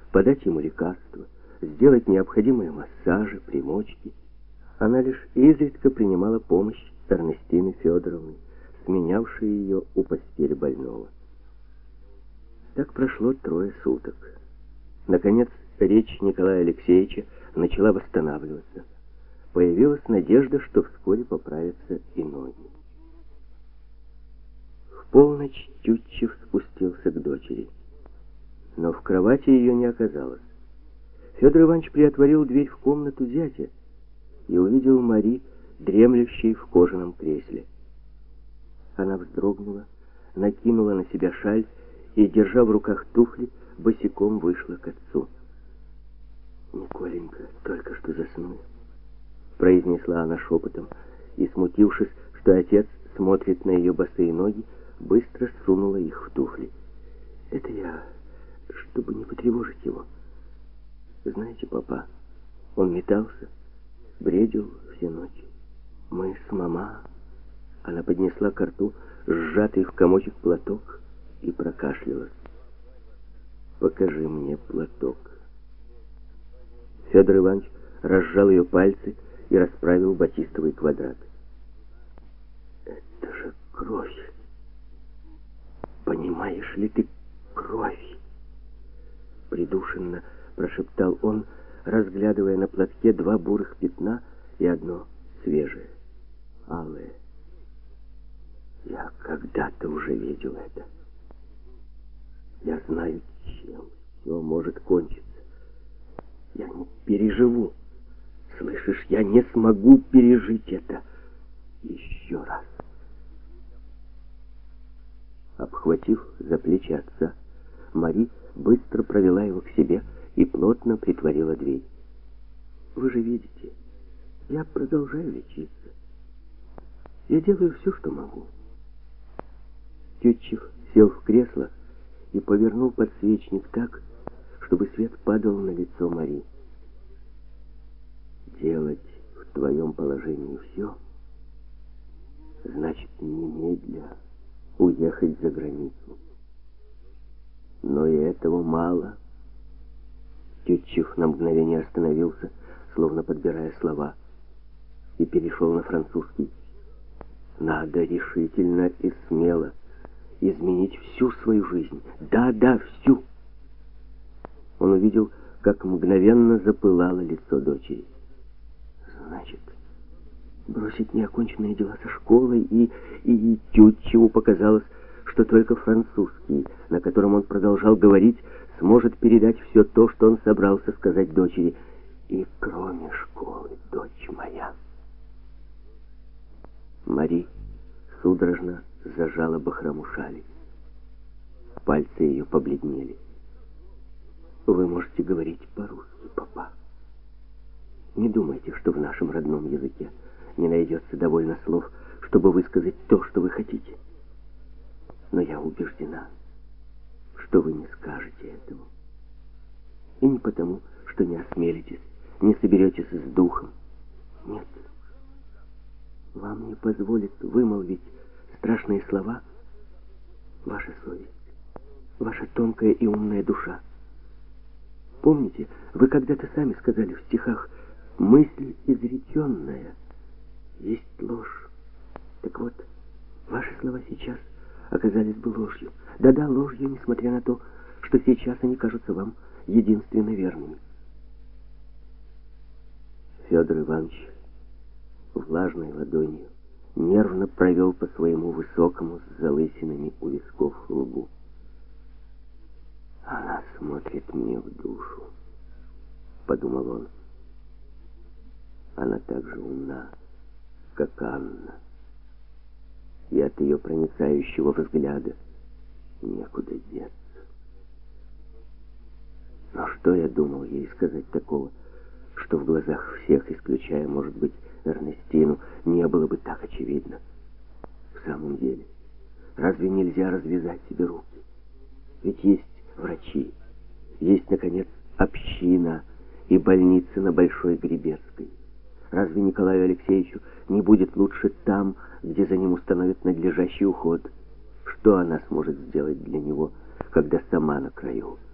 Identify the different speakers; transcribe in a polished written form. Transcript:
Speaker 1: подать ему лекарства, сделать необходимые массажи, примочки. Она лишь изредка принимала помощь Эрнестины Федоровны, сменявшей ее у постели больного. Так прошло 3 суток. Наконец, речь Николая Алексеевича начала восстанавливаться. Появилась надежда, что вскоре поправятся и ноги. В полночь Тютчев спустился к дочери. Но в кровати ее не оказалось. Федор Иванович приотворил дверь в комнату зятя и увидел Мари, дремлющей в кожаном кресле. Она вздрогнула, накинула на себя шаль и, держа в руках туфли, босиком вышла к отцу. «Николенька только что заснул», — произнесла она шепотом, и, смутившись, что отец смотрит на ее босые ноги, быстро сунула их в туфли. «Это я, чтобы не потревожить его. Знаете, папа, он метался, бредил все ночи. Мы с мама...» Она поднесла ко рту сжатый в комочек платок и прокашлялась. «Покажи мне платок». Федор Иванович разжал ее пальцы и расправил батистовый квадрат. «Это же кровь! Понимаешь ли ты, кровь!» Придушенно прошептал он, разглядывая на платке 2 бурых пятна и одно свежее, алое. «Я когда-то уже видел это. Я знаю, чем все может кончиться. Я не переживу. Слышишь, я не смогу пережить это еще раз». Обхватив за плечи отца, Мари быстро провела его к себе и плотно притворила дверь. «Вы же видите, я продолжаю лечиться. Я делаю все, что могу». Тютчев сел в кресло и повернул подсвечник так, чтобы свет падал на лицо Мари. «Делать в твоем положении все, значит немедля уехать за границу. Но и этого мало». Тютчев на мгновение остановился, словно подбирая слова, и перешел на французский. «Надо решительно и смело изменить всю свою жизнь. Да, всю». Он увидел, как мгновенно запылало лицо дочери. «Значит, бросить неоконченные дела со школой и Тютчеву показалось, что только французский, на котором он продолжал говорить, сможет передать все то, что он собрался сказать дочери. И кроме школы, дочь моя». Мари судорожно зажала бахрому шали. Пальцы ее побледнели. «Вы можете говорить по-русски, папа. Не думайте, что в нашем родном языке не найдется довольно слов, чтобы высказать то, что вы хотите. Но я убеждена, что вы не скажете этого. И не потому, что не осмелитесь, не соберетесь с духом. Нет. Вам не позволит вымолвить страшные слова ваша совесть, ваша тонкая и умная душа. Помните, вы когда-то сами сказали в стихах: «Мысль изреченная есть ложь». Так вот, ваши слова сейчас оказались бы ложью. Да-да, ложью, несмотря на то, что сейчас они кажутся вам единственно верными. Федор Иванович влажной ладонью нервно провел по своему высокому с залысинами у висков лбу. «Она смотрит мне в душу», — подумал он. «Она так же умна, как Анна, и от ее проницающего взгляда некуда деться. Но что я думал ей сказать такого, что в глазах всех, исключая, может быть, Эрнестину, не было бы так очевидно? В самом деле, разве нельзя развязать себе руки? Ведь есть врачи, есть, наконец, община и больница на Большой Гребецкой. Разве Николаю Алексеевичу не будет лучше там, где за ним установят надлежащий уход? Что она сможет сделать для него, когда сама на краю?